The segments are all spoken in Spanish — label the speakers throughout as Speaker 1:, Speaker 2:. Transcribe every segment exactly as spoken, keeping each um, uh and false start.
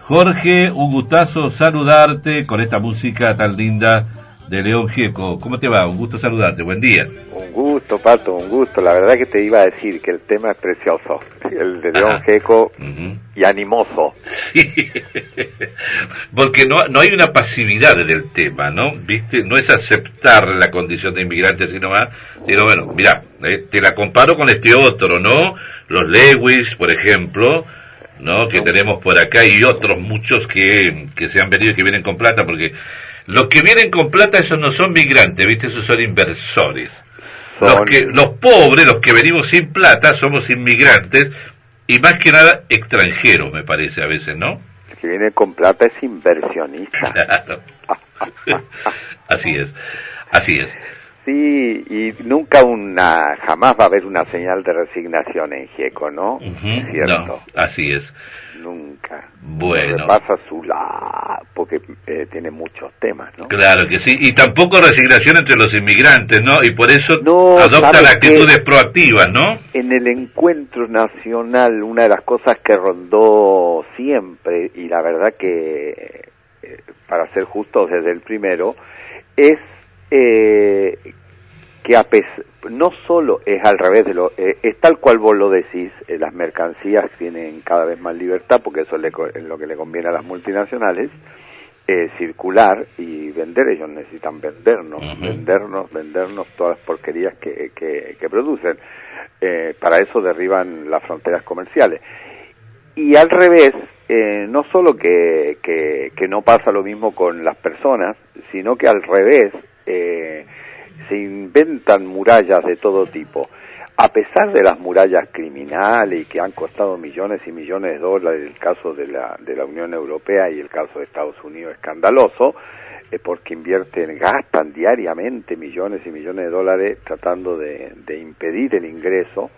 Speaker 1: Jorge, un gustazo saludarte con esta música tan linda de León Gieco. ¿Cómo te va? Un gusto saludarte, buen día.
Speaker 2: Un gusto, Pato, un gusto. La verdad que te iba a decir que el tema es precioso, el de León Gieco, uh-huh. y animoso.
Speaker 1: Sí, porque no, no hay una pasividad en el tema, ¿no? ¿Viste? No es aceptar la condición de inmigrante, sino más, sino bueno, mirá, eh, te la comparo con este otro, ¿no? Los Lewis, por ejemplo, ¿no? Que tenemos por acá y otros muchos que, que se han venido y que vienen con plata, porque los que vienen con plata, esos no son migrantes, ¿viste? Esos son inversores. Son... Los que, los pobres, los que venimos sin plata, somos inmigrantes y más que nada extranjeros, me parece a veces, ¿no?
Speaker 2: El que viene con plata es inversionista.
Speaker 1: Claro. Así es, así es.
Speaker 2: Sí, y nunca una, jamás va a haber una señal de resignación en Gieco, ¿no?
Speaker 1: Uh-huh.
Speaker 2: ¿Cierto?
Speaker 1: No, así es.
Speaker 2: Nunca.
Speaker 1: Bueno.
Speaker 2: Pasa su la, porque eh, tiene muchos temas, ¿no?
Speaker 1: Claro que sí, y tampoco resignación entre los inmigrantes, ¿no? Y por eso
Speaker 2: no,
Speaker 1: adopta la actitudes proactivas, ¿no?
Speaker 2: En el encuentro nacional, una de las cosas que rondó siempre, y la verdad que, eh, para ser justos desde el primero, es eh, que a pesar, no solo es al revés de lo, eh, es tal cual vos lo decís, eh, las mercancías tienen cada vez más libertad, porque eso le, es lo que le conviene a las multinacionales, eh, circular y vender. Ellos necesitan vendernos, uh-huh. vendernos, vendernos todas las porquerías que, que, que producen. Eh, para eso derriban las fronteras comerciales. Y al revés, eh, no solo que, que, que no pasa lo mismo con las personas, sino que al revés, eh, se inventan murallas de todo tipo. A pesar de las murallas criminales y que han costado millones y millones de dólares, el caso de la de la Unión Europea y el caso de Estados Unidos escandaloso, eh, porque invierten, gastan diariamente millones y millones de dólares tratando de, de impedir el ingreso.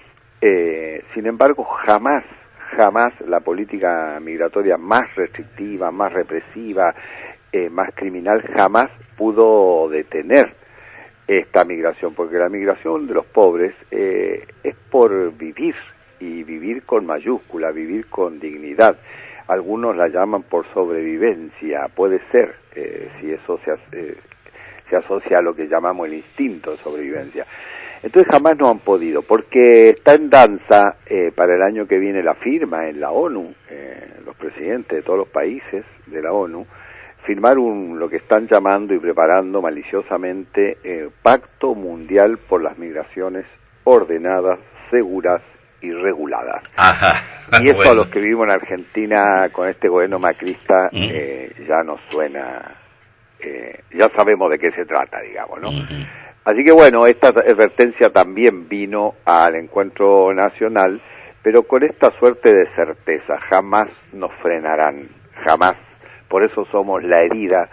Speaker 2: Eh, sin embargo, jamás, jamás la política migratoria más restrictiva, más represiva, eh, más criminal, jamás pudo detener esta migración, porque la migración de los pobres eh, es por vivir, y vivir con mayúscula, vivir con dignidad. Algunos la llaman por sobrevivencia, puede ser, eh, si eso se, eh, se asocia a lo que llamamos el instinto de sobrevivencia. Entonces jamás no han podido, porque está en danza eh, para el año que viene la firma en la ONU, eh, los presidentes de todos los países de la ONU, firmar un lo que están llamando y preparando maliciosamente eh, Pacto Mundial por las Migraciones Ordenadas, Seguras y Reguladas.
Speaker 1: Ajá,
Speaker 2: y eso
Speaker 1: bueno.
Speaker 2: A los que vivimos en Argentina con este gobierno macrista mm. eh, ya nos suena, eh, ya sabemos de qué se trata, digamos, ¿no? Mm-hmm. Así que bueno, esta advertencia también vino al encuentro nacional, pero con esta suerte de certeza, jamás nos frenarán, jamás. Por eso somos la herida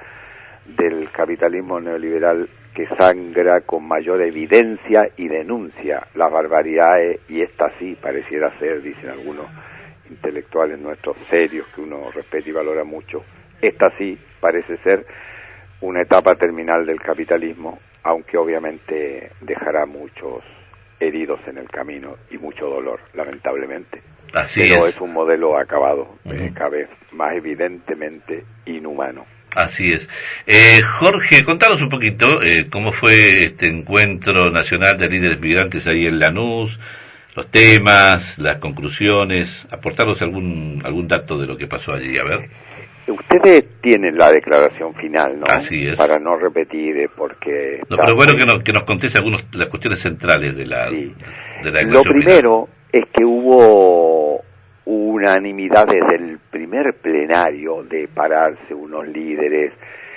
Speaker 2: del capitalismo neoliberal que sangra con mayor evidencia y denuncia las barbaridades, y esta sí pareciera ser, dicen algunos intelectuales nuestros serios que uno respeta y valora mucho, esta sí parece ser una etapa terminal del capitalismo, aunque obviamente dejará muchos heridos en el camino y mucho dolor, lamentablemente.
Speaker 1: Así
Speaker 2: Pero
Speaker 1: es.
Speaker 2: es un modelo acabado, uh-huh. eh, cada vez más evidentemente inhumano.
Speaker 1: Así es. Eh, Jorge, contanos un poquito eh, cómo fue este encuentro nacional de líderes migrantes ahí en Lanús, los temas, las conclusiones, aportarnos algún algún dato de lo que pasó allí, a ver.
Speaker 2: Ustedes tienen la declaración final, ¿no?
Speaker 1: Así es.
Speaker 2: Para no repetir, porque...
Speaker 1: No, pero bueno que nos, que nos contés algunas las cuestiones centrales de la,
Speaker 2: sí.
Speaker 1: de la
Speaker 2: Lo primero final. Es que hubo unanimidad desde el primer plenario de pararse unos líderes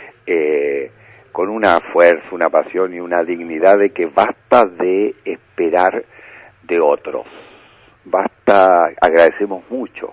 Speaker 2: eh, con una fuerza, una pasión y una dignidad de que basta de esperar de otros. Basta, agradecemos mucho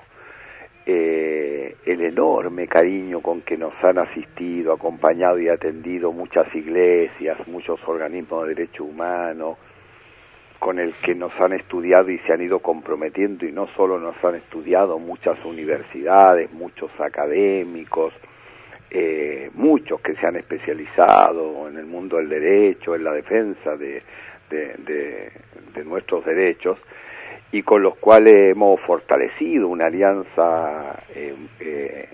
Speaker 2: Eh, el enorme cariño con que nos han asistido, acompañado y atendido muchas iglesias, muchos organismos de derechos humanos, con el que nos han estudiado y se han ido comprometiendo, y no solo nos han estudiado muchas universidades, muchos académicos, eh, muchos que se han especializado en el mundo del derecho, en la defensa de, de, de, de nuestros derechos. y con los cuales hemos fortalecido una alianza eh, eh,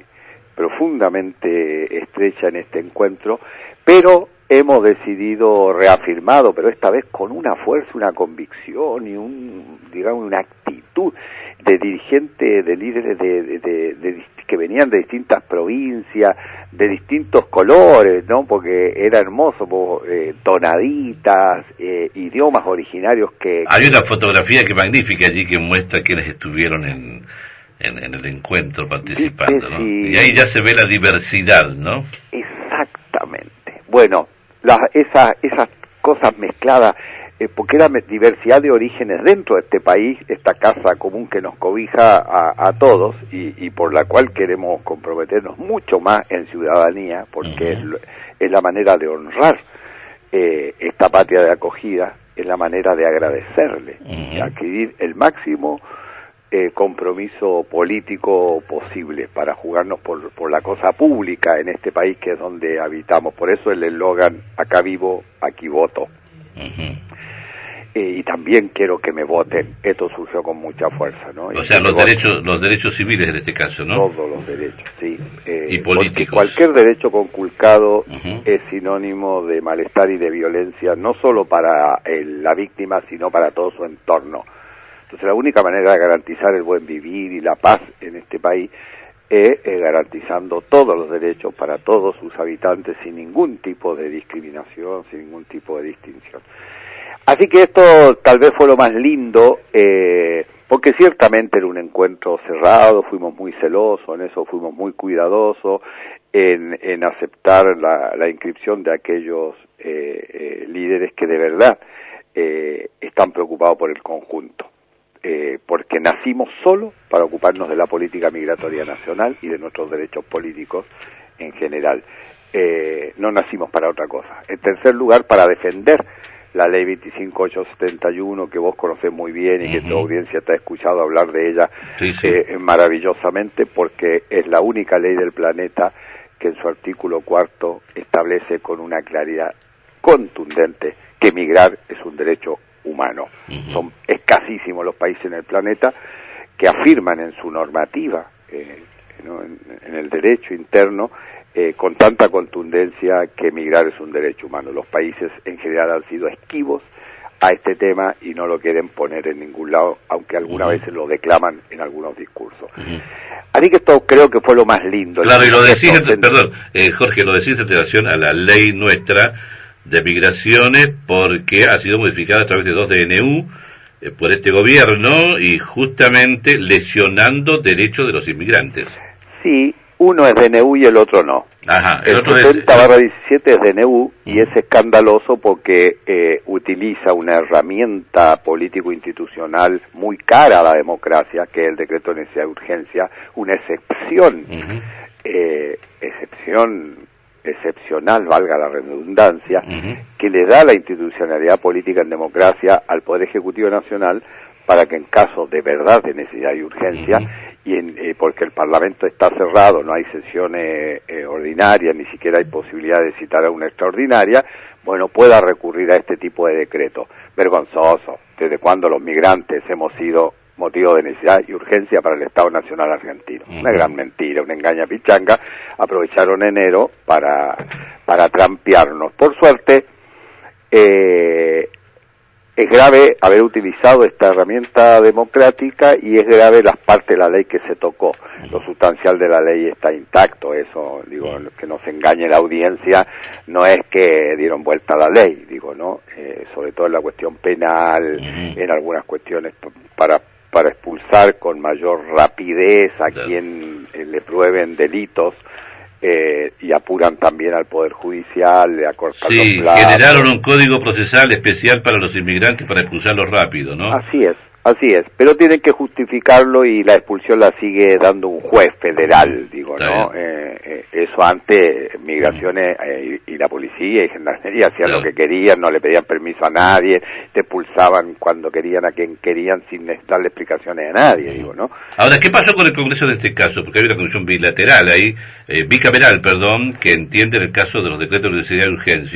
Speaker 2: profundamente estrecha en este encuentro, pero hemos decidido reafirmado, pero esta vez con una fuerza, una convicción y un, digamos, una actitud de dirigentes, de líderes de, de, de, de, que venían de distintas provincias, de distintos colores, ¿no? Porque era hermoso, eh, tonaditas, eh, idiomas originarios que...
Speaker 1: Hay una fotografía que magnífica allí que muestra quienes estuvieron en, en, en el encuentro participando, ¿no? Y ahí ya se ve la diversidad, ¿no?
Speaker 2: Exactamente. Bueno, las, esas, esas cosas mezcladas, eh, porque era diversidad de orígenes dentro de este país, esta casa común que nos cobija a, a todos y, y por la cual queremos comprometernos mucho más en ciudadanía, porque uh-huh. es, es la manera de honrar eh, esta patria de acogida, es la manera de agradecerle uh-huh. y adquirir el máximo eh, compromiso político posible para jugarnos por, por la cosa pública en este país que es donde habitamos. Por eso el eslogan, acá vivo, aquí voto. Uh-huh. Eh, y también quiero que me voten. Esto surgió con mucha fuerza, ¿no?
Speaker 1: O sea, los derechos, los derechos civiles en este caso, ¿no?
Speaker 2: Todos los derechos, sí. Eh,
Speaker 1: y políticos.
Speaker 2: Cualquier derecho conculcado uh-huh. es sinónimo de malestar y de violencia, no solo para el, la víctima, sino para todo su entorno. Entonces, la única manera de garantizar el buen vivir y la paz en este país es eh, garantizando todos los derechos para todos sus habitantes sin ningún tipo de discriminación, sin ningún tipo de distinción. Así que esto tal vez fue lo más lindo, eh, porque ciertamente era un encuentro cerrado, fuimos muy celosos en eso, fuimos muy cuidadosos en, en aceptar la, la inscripción de aquellos eh, eh, líderes que de verdad eh, están preocupados por el conjunto, eh, porque nacimos solo para ocuparnos de la política migratoria nacional y de nuestros derechos políticos en general. Eh, no nacimos para otra cosa. En tercer lugar, para defender la ley veinticinco mil ochocientos setenta y uno, que vos conocés muy bien y uh-huh. que tu audiencia te ha escuchado hablar de ella
Speaker 1: sí, sí.
Speaker 2: Eh, maravillosamente, porque es la única ley del planeta que en su artículo cuarto establece con una claridad contundente que migrar es un derecho humano. Uh-huh. Son escasísimos los países en el planeta que afirman en su normativa, eh, ¿no? en, en el derecho interno, Eh, con tanta contundencia que migrar es un derecho humano. Los países en general han sido esquivos a este tema y no lo quieren poner en ningún lado, aunque algunas uh-huh. veces lo declaman en algunos discursos. Uh-huh. Así que esto creo que fue lo más lindo.
Speaker 1: Claro, y lo decís, en, perdón, eh, Jorge, lo decís en relación a la ley nuestra de migraciones, porque ha sido modificada a través de dos D N U eh, por este gobierno y justamente lesionando derechos de los inmigrantes.
Speaker 2: Sí. Uno es D N U y el otro no.
Speaker 1: Ajá,
Speaker 2: el
Speaker 1: el
Speaker 2: setenta barra diecisiete es D N U y uh-huh. es escandaloso porque eh, utiliza una herramienta político-institucional muy cara a la democracia, que es el decreto de necesidad de urgencia, una excepción, uh-huh. eh, excepción excepcional, valga la redundancia, uh-huh. que le da la institucionalidad política en democracia al Poder Ejecutivo Nacional para que en caso de verdad de necesidad y urgencia, uh-huh. y en, eh, porque el Parlamento está cerrado, no hay sesiones eh, ordinarias, ni siquiera hay posibilidad de citar a una extraordinaria, bueno, pueda recurrir a este tipo de decreto. Vergonzoso, desde cuando los migrantes hemos sido motivo de necesidad y urgencia para el Estado Nacional Argentino. Uh-huh. Una gran mentira, una engaña pichanga. Aprovecharon enero para, para trampearnos. Por suerte, eh, es grave haber utilizado esta herramienta democrática y es grave las partes de la ley que se tocó. Lo sustancial de la ley está intacto, eso, digo, que no se engañe la audiencia, no es que dieron vuelta a la ley, digo, ¿no? Eh, sobre todo en la cuestión penal, uh-huh. en algunas cuestiones p- para para expulsar con mayor rapidez a claro. quien eh, le prueben delitos, Eh, y apuran también al Poder Judicial, le acortan
Speaker 1: sí,
Speaker 2: los plazos.
Speaker 1: Generaron un código procesal especial para los inmigrantes para expulsarlos rápido, ¿no?
Speaker 2: Así es, así es, pero tienen que justificarlo y la expulsión la sigue dando un juez federal, digo, Está ¿no? Eh, eh, eso antes, migraciones eh, y, y la policía y gendarmería hacían claro. lo que querían, no le pedían permiso a nadie, te expulsaban cuando querían a quien querían sin darle explicaciones a nadie, digo, ¿no?
Speaker 1: Ahora, ¿qué pasó con el Congreso en este caso? Porque hay una comisión bilateral ahí, eh, bicameral, perdón, que entiende el caso de los decretos de necesidad de urgencia.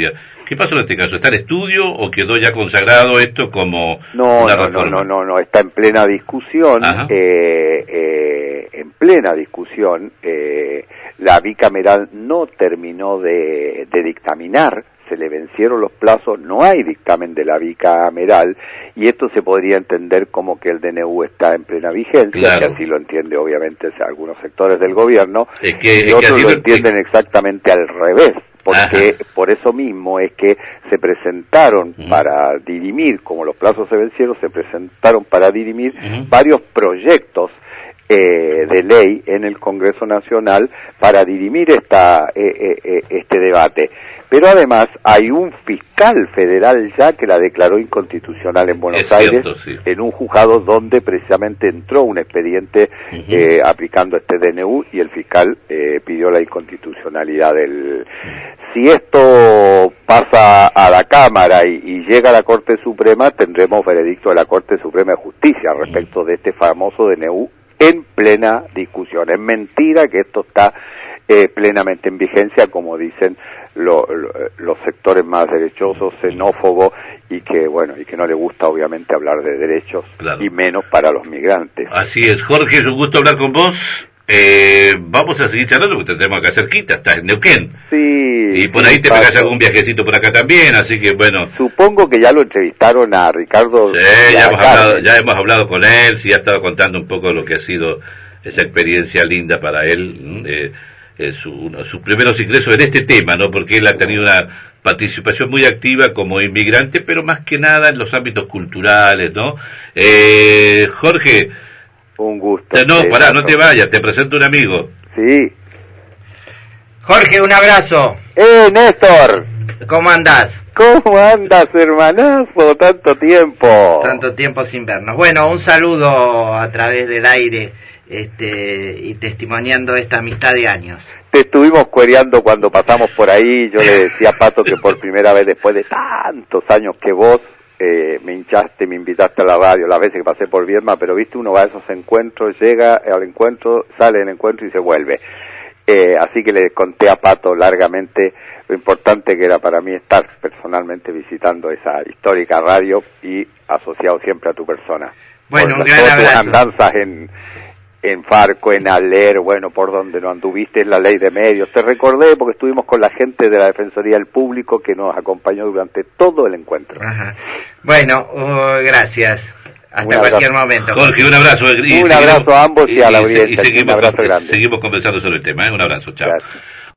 Speaker 1: ¿Qué pasó en este caso? ¿Está en estudio o quedó ya consagrado esto como
Speaker 2: no,
Speaker 1: una
Speaker 2: no,
Speaker 1: reforma?
Speaker 2: No, no, no, no, está en plena discusión, eh, eh, en plena discusión, eh, la bicameral no terminó de, de dictaminar, se le vencieron los plazos, no hay dictamen de la bicameral, y esto se podría entender como que el D N U está en plena vigencia, claro. Que así lo entiende obviamente algunos sectores del gobierno, es que, y es otros que lo entienden es... exactamente al revés, porque Ajá. por eso mismo es que se presentaron uh-huh. para dirimir, como los plazos se vencieron, se presentaron para dirimir uh-huh. varios proyectos Eh, de ley en el Congreso Nacional para dirimir esta, eh, eh, este debate. Pero además hay un fiscal federal ya que la declaró inconstitucional en Buenos es Aires, cierto, sí. en un juzgado donde precisamente entró un expediente uh-huh. eh, aplicando este D N U y el fiscal eh, pidió la inconstitucionalidad del... Si esto pasa a la Cámara y, y llega a la Corte Suprema, tendremos veredicto de la Corte Suprema de Justicia respecto uh-huh. de este famoso D N U en plena discusión. Es mentira que esto está eh, plenamente en vigencia, como dicen lo, lo, los sectores más derechosos, xenófobos, y que bueno, y que no le gusta obviamente hablar de derechos, claro. y menos para los migrantes.
Speaker 1: Así es, Jorge, es un gusto hablar con vos. Eh, vamos a seguir charlando porque te tenemos acá cerquita, estás en Neuquén.
Speaker 2: Sí.
Speaker 1: Y por ahí te
Speaker 2: paso.
Speaker 1: pegás algún viajecito por acá también, así que bueno.
Speaker 2: Supongo que ya lo entrevistaron a Ricardo.
Speaker 1: Sí, ya hemos, hablado, ya hemos hablado con él, sí, ha estado contando un poco lo que ha sido esa experiencia linda para él, eh, eh, su, uno, sus primeros ingresos en este tema, ¿no? Porque él ha tenido una participación muy activa como inmigrante, pero más que nada en los ámbitos culturales, ¿no? Eh, Jorge.
Speaker 2: Un gusto.
Speaker 1: No, sí, pará, no te vayas, te presento un amigo.
Speaker 2: Sí.
Speaker 3: Jorge, un abrazo.
Speaker 2: ¡Eh, Néstor!
Speaker 3: ¿Cómo andás?
Speaker 2: ¿Cómo andas, hermanazo? Tanto tiempo.
Speaker 3: Tanto tiempo sin vernos. Bueno, un saludo a través del aire, este, y testimoniando esta amistad de años.
Speaker 2: Te estuvimos cuereando cuando pasamos por ahí, yo le decía a Pato que por primera vez después de tantos años que vos Eh, me hinchaste, me invitaste a la radio, las veces que pasé por Viedma, pero viste, uno va a esos encuentros, llega al encuentro, sale del encuentro y se vuelve. Eh, así que le conté a Pato largamente lo importante que era para mí estar personalmente visitando esa histórica radio y asociado siempre a tu persona.
Speaker 3: Bueno,
Speaker 2: por
Speaker 3: un gran abrazo.
Speaker 2: Tus andanzas en, en Farco, en Aler, bueno, por donde no anduviste en la ley de medios. Te recordé porque estuvimos con la gente de la Defensoría del Público que nos acompañó durante todo el encuentro.
Speaker 3: Ajá. Bueno, uh, gracias. Hasta cualquier momento.
Speaker 1: Jorge, un abrazo.
Speaker 2: Y un abrazo a ambos y, y a la audiencia.
Speaker 1: Y seguimos,
Speaker 2: un abrazo grande.
Speaker 1: Seguimos conversando sobre el tema. ¿eh? Un abrazo, chao. Gracias.